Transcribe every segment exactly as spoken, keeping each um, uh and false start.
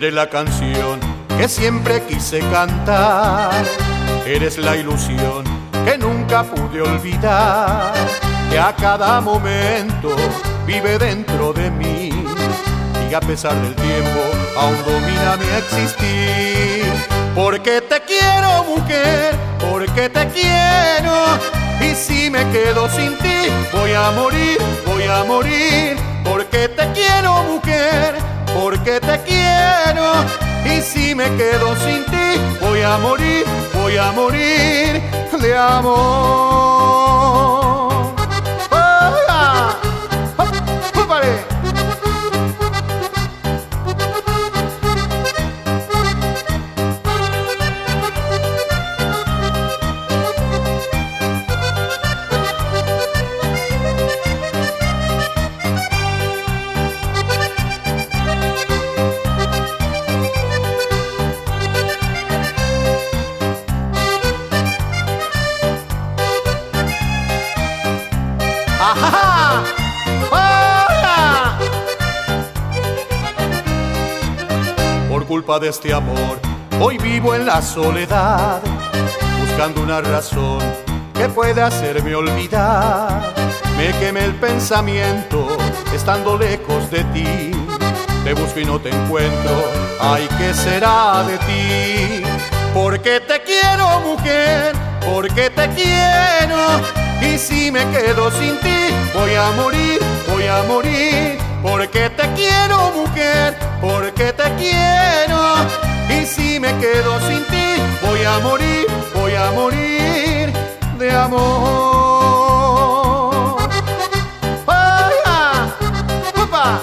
Eres la canción que siempre quise cantar. Eres la ilusión que nunca pude olvidar, que a cada momento vive dentro de mí y a pesar del tiempo aún domina mi existir. Porque te quiero, mujer, porque te quiero, y si me quedo sin ti voy a morir, voy a morir. Porque te quiero, mujer, porque te quiero, y si me quedo sin ti voy a morir, voy a morir de amor. ¡Hola! ¡Púpale! ¡Ajá! ¡Hola! Por culpa de este amor, hoy vivo en la soledad, buscando una razón que pueda hacerme olvidar. Me quemé el pensamiento, estando lejos de ti. Te busco y no te encuentro, ay, ¿qué será de ti? Porque te quiero, mujer, porque te quiero, y si me quedo sin ti voy a morir, voy a morir. Porque te quiero, mujer, porque te quiero, y si me quedo sin ti voy a morir, voy a morir de amor. ¡Hola! ¡Opa!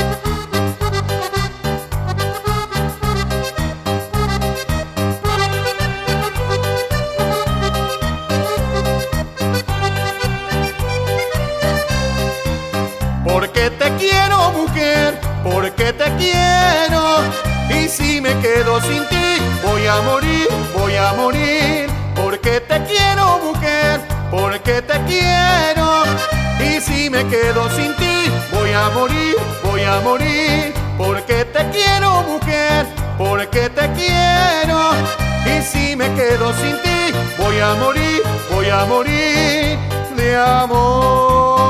Porque te quiero, mujer, porque te quiero, y si me quedo sin ti voy a morir, voy a morir. Porque te quiero, mujer, porque te quiero, y si me quedo sin ti voy a morir, voy a morir. Porque te quiero, mujer, porque te quiero, y si me quedo sin ti voy a morir, voy a morir de amor.